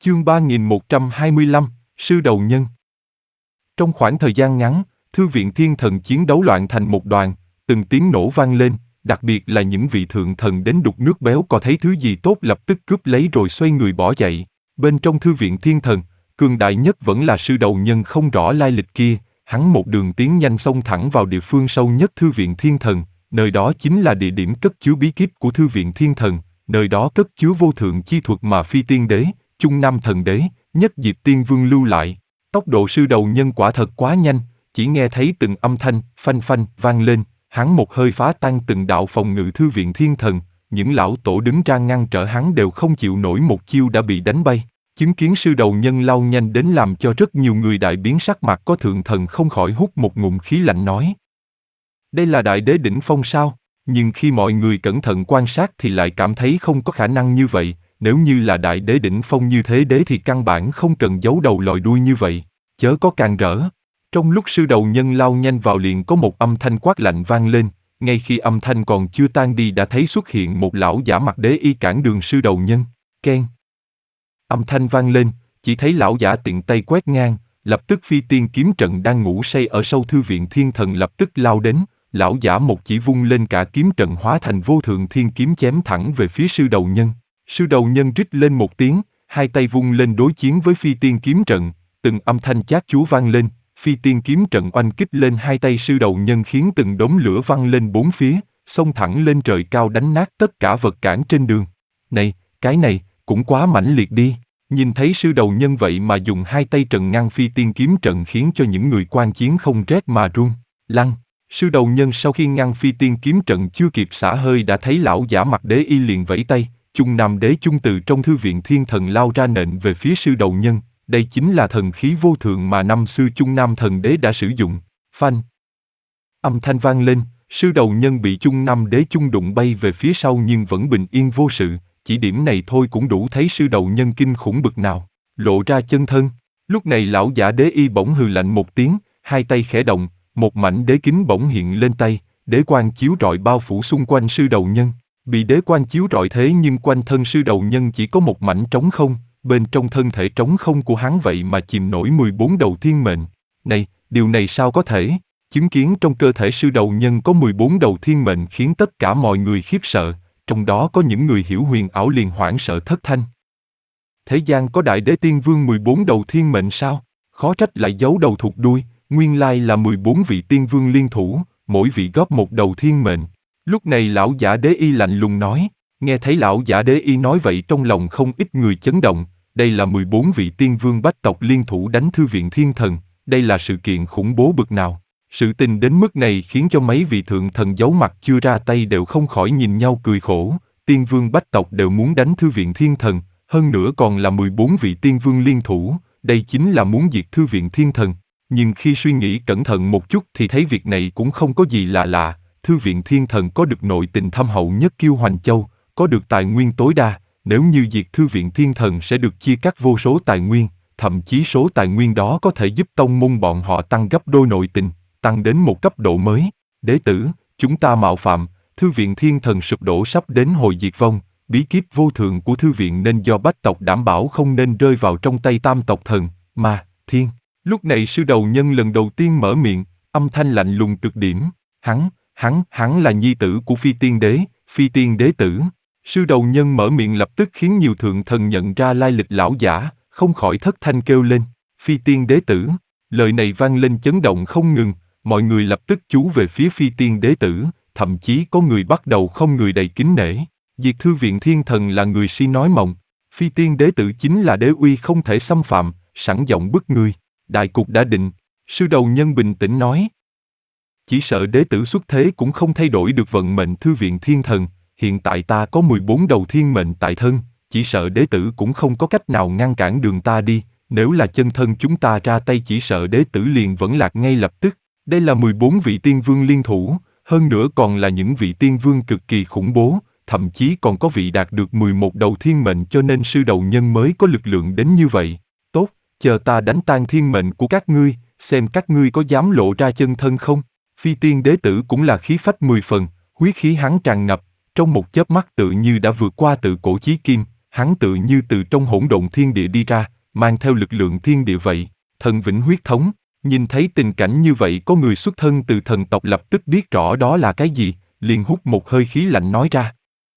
Chương 3125, Sư Đầu Nhân. Trong khoảng thời gian ngắn, Thư viện Thiên Thần chiến đấu loạn thành một đoàn, từng tiếng nổ vang lên, đặc biệt là những vị thượng thần đến đục nước béo có thấy thứ gì tốt lập tức cướp lấy rồi xoay người bỏ chạy. Bên trong Thư viện Thiên Thần, cường đại nhất vẫn là Sư Đầu Nhân không rõ lai lịch kia, hắn một đường tiến nhanh xông thẳng vào địa phương sâu nhất Thư viện Thiên Thần, nơi đó chính là địa điểm cất chứa bí kíp của Thư viện Thiên Thần, nơi đó cất chứa vô thượng chi thuật mà Phi Tiên Đế, Trung Nam Thần Đế, Nhất Diệp Tiên Vương lưu lại. Tốc độ Sư Đầu Nhân quả thật quá nhanh, chỉ nghe thấy từng âm thanh phanh phanh vang lên, hắn một hơi phá tan từng đạo phòng ngự Thư viện Thiên Thần, những lão tổ đứng ra ngăn trở hắn đều không chịu nổi một chiêu đã bị đánh bay. Chứng kiến Sư Đầu Nhân lao nhanh đến làm cho rất nhiều người đại biến sắc mặt, có thượng thần không khỏi hút một ngụm khí lạnh nói: đây là đại đế đỉnh phong sao? Nhưng khi mọi người cẩn thận quan sát thì lại cảm thấy không có khả năng như vậy, nếu như là đại đế đỉnh phong như thế đế thì căn bản không cần giấu đầu lòi đuôi như vậy, chớ có càn rỡ. Trong lúc Sư Đầu Nhân lao nhanh vào liền có một âm thanh quát lạnh vang lên, ngay khi âm thanh còn chưa tan đi đã thấy xuất hiện một lão giả mặc đế y cản đường Sư Đầu Nhân. Keng. Âm thanh vang lên, chỉ thấy lão giả tiện tay quét ngang, lập tức Phi Tiên kiếm trận đang ngủ say ở sâu Thư viện Thiên Thần lập tức lao đến, lão giả một chỉ vung lên cả kiếm trận hóa thành vô thượng thiên kiếm chém thẳng về phía Sư Đầu Nhân. Sư Đầu Nhân rít lên một tiếng, hai tay vung lên đối chiến với Phi Tiên kiếm trận, từng âm thanh chát chúa vang lên, Phi Tiên kiếm trận oanh kích lên hai tay Sư Đầu Nhân khiến từng đốm lửa văng lên bốn phía, xông thẳng lên trời cao đánh nát tất cả vật cản trên đường. Này, cái này, cũng quá mãnh liệt đi. Nhìn thấy Sư Đầu Nhân vậy mà dùng hai tay trần ngăn Phi Tiên kiếm trận khiến cho những người quan chiến không rét mà run. Lăng. Sư Đầu Nhân sau khi ngăn Phi Tiên kiếm trận chưa kịp xả hơi đã thấy lão giả mặc đế y liền vẫy tay, Trung Nam Đế Trung từ trong Thư viện Thiên Thần lao ra nện về phía Sư Đầu Nhân. Đây chính là thần khí vô thượng mà năm xưa Trung Nam Thần Đế đã sử dụng. Phanh. Âm thanh vang lên, Sư Đầu Nhân bị Trung Nam Đế Trung đụng bay về phía sau nhưng vẫn bình yên vô sự. Chỉ điểm này thôi cũng đủ thấy Sư Đầu Nhân kinh khủng bực nào. Lộ ra chân thân. Lúc này lão giả đế y bỗng hừ lạnh một tiếng, hai tay khẽ động, một mảnh đế kính bỗng hiện lên tay, đế quang chiếu rọi bao phủ xung quanh Sư Đầu Nhân. Bị đế quang chiếu rọi thế nhưng quanh thân Sư Đầu Nhân chỉ có một mảnh trống không, bên trong thân thể trống không của hắn vậy mà chìm nổi 14 đầu thiên mệnh. Này, điều này sao có thể? Chứng kiến trong cơ thể Sư Đầu Nhân có 14 đầu thiên mệnh khiến tất cả mọi người khiếp sợ, trong đó có những người hiểu huyền ảo liền hoảng sợ thất thanh. Thế gian có đại đế tiên vương 14 đầu thiên mệnh sao? Khó trách lại giấu đầu thụt đuôi, nguyên lai là 14 vị tiên vương liên thủ, mỗi vị góp một đầu thiên mệnh. Lúc này lão giả đế y lạnh lùng nói, nghe thấy lão giả đế y nói vậy trong lòng không ít người chấn động, đây là 14 vị tiên vương bách tộc liên thủ đánh Thư viện Thiên Thần, đây là sự kiện khủng bố bực nào. Sự tình đến mức này khiến cho mấy vị thượng thần giấu mặt chưa ra tay đều không khỏi nhìn nhau cười khổ, tiên vương bách tộc đều muốn đánh Thư viện Thiên Thần, hơn nữa còn là 14 vị tiên vương liên thủ, đây chính là muốn diệt Thư viện Thiên Thần. Nhưng khi suy nghĩ cẩn thận một chút thì thấy việc này cũng không có gì lạ lạ, Thư viện Thiên Thần có được nội tình thâm hậu nhất Kiêu Hoành Châu, có được tài nguyên tối đa, nếu như diệt Thư viện Thiên Thần sẽ được chia cắt vô số tài nguyên, thậm chí số tài nguyên đó có thể giúp tông môn bọn họ tăng gấp đôi nội tình, tăng đến một cấp độ mới. Đế tử, chúng ta mạo phạm, Thư viện Thiên Thần sụp đổ sắp đến hồi diệt vong, bí kíp vô thượng của Thư viện nên do bách tộc đảm bảo không nên rơi vào trong tay tam tộc thần, mà, thiên. Lúc này Sư Đầu Nhân lần đầu tiên mở miệng, âm thanh lạnh lùng cực điểm, hắn là nhi tử của Phi Tiên Đế, Phi Tiên Đế tử. Sư Đầu Nhân mở miệng lập tức khiến nhiều thượng thần nhận ra lai lịch lão giả, không khỏi thất thanh kêu lên, Phi Tiên Đế tử. Lời này vang lên chấn động không ngừng, mọi người lập tức chú về phía Phi Tiên Đế tử, thậm chí có người bắt đầu không người đầy kính nể. Diệt Thư viện Thiên Thần là người si nói mộng, Phi Tiên Đế tử chính là đế uy không thể xâm phạm, sẵn giọng bức người. Đại cục đã định, Sư Đầu Nhân bình tĩnh nói. Chỉ sợ đế tử xuất thế cũng không thay đổi được vận mệnh Thư viện Thiên Thần, hiện tại ta có 14 đầu thiên mệnh tại thân, chỉ sợ đế tử cũng không có cách nào ngăn cản đường ta đi, nếu là chân thân chúng ta ra tay chỉ sợ đế tử liền vẫn lạc ngay lập tức. Đây là 14 vị tiên vương liên thủ, hơn nữa còn là những vị tiên vương cực kỳ khủng bố, thậm chí còn có vị đạt được 11 đầu thiên mệnh cho nên Sư Đầu Nhân mới có lực lượng đến như vậy. Tốt, chờ ta đánh tan thiên mệnh của các ngươi, xem các ngươi có dám lộ ra chân thân không. Phi Tiên Đế tử cũng là khí phách 10 phần, huyết khí hắn tràn ngập, trong một chớp mắt tự như đã vượt qua tự cổ chí kim, Hắn tự như từ trong hỗn độn thiên địa đi ra, mang theo lực lượng thiên địa vậy. Thần Vĩnh Huyết Thống, nhìn thấy tình cảnh như vậy có người xuất thân từ thần tộc lập tức biết rõ đó là cái gì, liền hút một hơi khí lạnh nói ra.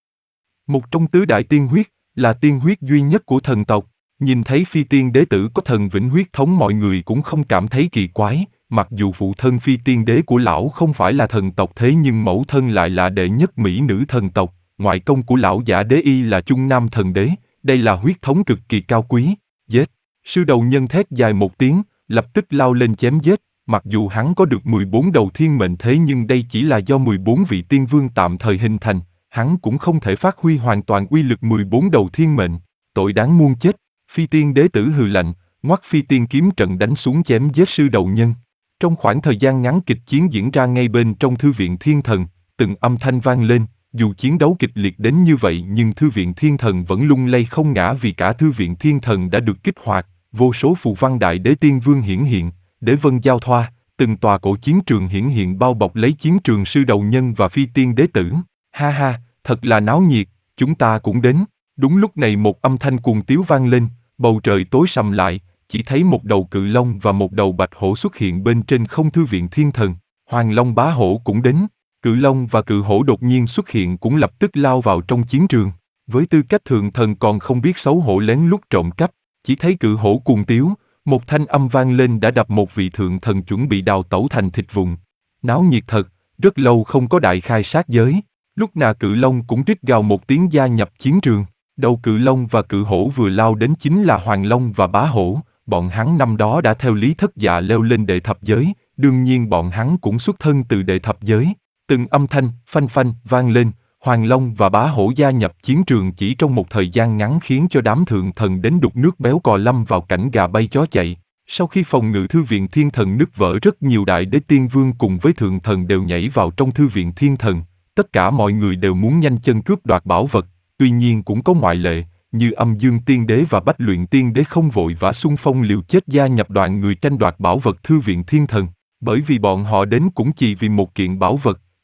Một trong tứ đại tiên huyết, là tiên huyết duy nhất của thần tộc. Nhìn thấy phi tiên đế tử có thần Vĩnh Huyết Thống mọi người cũng không cảm thấy kỳ quái, mặc dù phụ thân phi tiên đế của lão không phải là thần tộc thế nhưng mẫu thân lại là đệ nhất mỹ nữ thần tộc, ngoại công của lão giả đế y là Trung Nam thần đế, đây là huyết thống cực kỳ cao quý. Giết! Sư đầu nhân thét dài một tiếng, lập tức lao lên chém giết, mặc dù hắn có được 14 đầu thiên mệnh thế nhưng đây chỉ là do 14 vị tiên vương tạm thời hình thành, hắn cũng không thể phát huy hoàn toàn uy lực 14 đầu thiên mệnh, tội đáng muôn chết. Phi tiên đế tử hừ lạnh, ngoắc phi tiên kiếm trận đánh xuống chém giết sư đầu nhân. Trong khoảng thời gian ngắn kịch chiến diễn ra ngay bên trong thư viện thiên thần, từng âm thanh vang lên, dù chiến đấu kịch liệt đến như vậy nhưng thư viện thiên thần vẫn lung lay không ngã vì cả thư viện thiên thần đã được kích hoạt, vô số phù văn đại đế tiên vương hiển hiện, đế vân giao thoa, từng tòa cổ chiến trường hiển hiện bao bọc lấy chiến trường sư đầu nhân và phi tiên đế tử. Ha ha, thật là náo nhiệt, chúng ta cũng đến. Đúng lúc này một âm thanh cuồng tiếu vang lên, bầu trời tối sầm lại, chỉ thấy một đầu cự long và một đầu bạch hổ xuất hiện bên trên không thư viện thiên thần. Hoàng long bá hổ cũng đến, cự long và cự hổ đột nhiên xuất hiện cũng lập tức lao vào trong chiến trường. Với tư cách thượng thần còn không biết xấu hổ lén lút trộm cắp, chỉ thấy cự hổ cuồng tiếu, một thanh âm vang lên đã đập một vị thượng thần chuẩn bị đào tẩu thành thịt vụn. Náo nhiệt thật, rất lâu không có đại khai sát giới. Lúc nào cự long cũng rít gào một tiếng gia nhập chiến trường. Đầu cự long và cự hổ vừa lao đến chính là Hoàng Long và Bá Hổ, bọn hắn năm đó đã theo Lý Thất Dạ leo lên đệ thập giới, đương nhiên bọn hắn cũng xuất thân từ đệ thập giới. Từng âm thanh, phanh phanh, vang lên, Hoàng Long và Bá Hổ gia nhập chiến trường chỉ trong một thời gian ngắn khiến cho đám thượng thần đến đục nước béo cò lâm vào cảnh gà bay chó chạy. Sau khi phòng ngự thư viện thiên thần nứt vỡ rất nhiều đại đế tiên vương cùng với thượng thần đều nhảy vào trong thư viện thiên thần, tất cả mọi người đều muốn nhanh chân cướp đoạt bảo vật. Tuy nhiên cũng có ngoại lệ, như Âm Dương Tiên Đế và Bách Luyện Tiên Đế không vội vã xung phong liều chết gia nhập đoàn người tranh đoạt bảo vật thư viện thiên thần, bởi vì bọn họ đến cũng chỉ vì một kiện bảo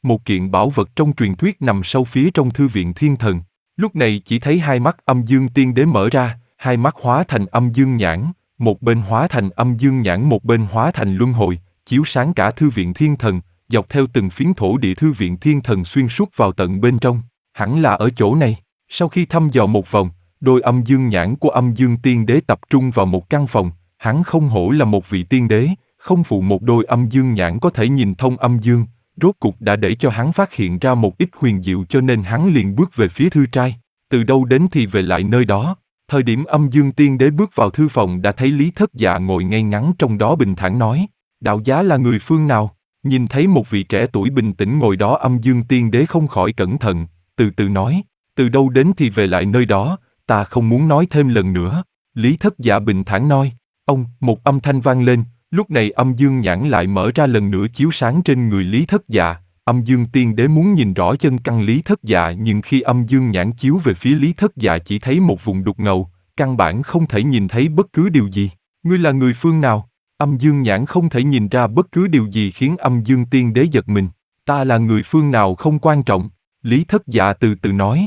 vật trong truyền thuyết nằm sâu phía trong thư viện thiên thần. Lúc này chỉ thấy hai mắt Âm Dương Tiên Đế mở ra, hai mắt hóa thành âm dương nhãn, một bên hóa thành âm dương nhãn một bên hóa thành luân hồi, chiếu sáng cả thư viện thiên thần, dọc theo từng phiến thổ địa thư viện thiên thần xuyên suốt vào tận bên trong, hẳn là ở chỗ này. Sau khi thăm dò một vòng, đôi âm dương nhãn của Âm Dương Tiên Đế tập trung vào một căn phòng, hắn không hổ là một vị tiên đế, không phụ một đôi âm dương nhãn có thể nhìn thông âm dương, rốt cục đã để cho hắn phát hiện ra một ít huyền diệu cho nên hắn liền bước về phía thư trai, từ đâu đến thì về lại nơi đó. Thời điểm Âm Dương Tiên Đế bước vào thư phòng đã thấy Lý Thất Dạ ngồi ngay ngắn trong đó bình thản nói, đạo giá là người phương nào? Nhìn thấy một vị trẻ tuổi bình tĩnh ngồi đó Âm Dương Tiên Đế không khỏi cẩn thận, từ từ nói, từ đâu đến thì về lại nơi đó, ta không muốn nói thêm lần nữa. Lý Thất Dạ bình thản nói, ông, một âm thanh vang lên, lúc này âm dương nhãn lại mở ra lần nữa chiếu sáng trên người Lý Thất Dạ. Âm Dương Tiên Đế muốn nhìn rõ chân căn Lý Thất Dạ nhưng khi âm dương nhãn chiếu về phía Lý Thất Dạ chỉ thấy một vùng đục ngầu, căn bản không thể nhìn thấy bất cứ điều gì. Ngươi là người phương nào? Âm dương nhãn không thể nhìn ra bất cứ điều gì khiến Âm Dương Tiên Đế giật mình. Ta là người phương nào không quan trọng, Lý Thất Dạ từ từ nói.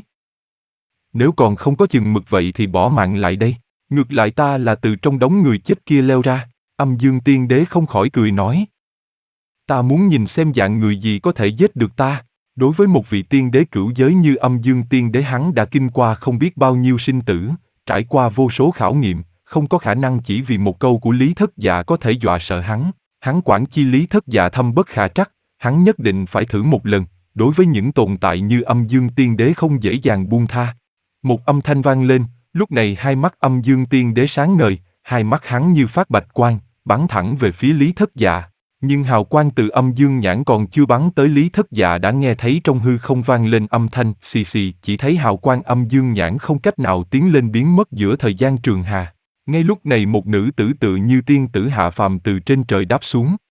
Nếu còn không có chừng mực vậy thì bỏ mạng lại đây. Ngược lại ta là từ trong đống người chết kia leo ra. Âm Dương Tiên Đế không khỏi cười nói. Ta muốn nhìn xem dạng người gì có thể giết được ta. Đối với một vị tiên đế cửu giới như Âm Dương Tiên Đế hắn đã kinh qua không biết bao nhiêu sinh tử, trải qua vô số khảo nghiệm, không có khả năng chỉ vì một câu của Lý Thất Dạ có thể dọa sợ hắn. Hắn quản chi Lý Thất Dạ thâm bất khả trắc, hắn nhất định phải thử một lần. Đối với những tồn tại như Âm Dương Tiên Đế không dễ dàng buông tha. Một âm thanh vang lên, lúc này hai mắt Âm Dương Tiên Đế sáng ngời, hai mắt hắn như phát bạch quang, bắn thẳng về phía Lý Thất Dạ. Nhưng hào quang từ âm dương nhãn còn chưa bắn tới Lý Thất Dạ đã nghe thấy trong hư không vang lên âm thanh xì xì, chỉ thấy hào quang âm dương nhãn không cách nào tiến lên biến mất giữa thời gian trường hà. Ngay lúc này một nữ tử tự như tiên tử hạ phàm từ trên trời đáp xuống.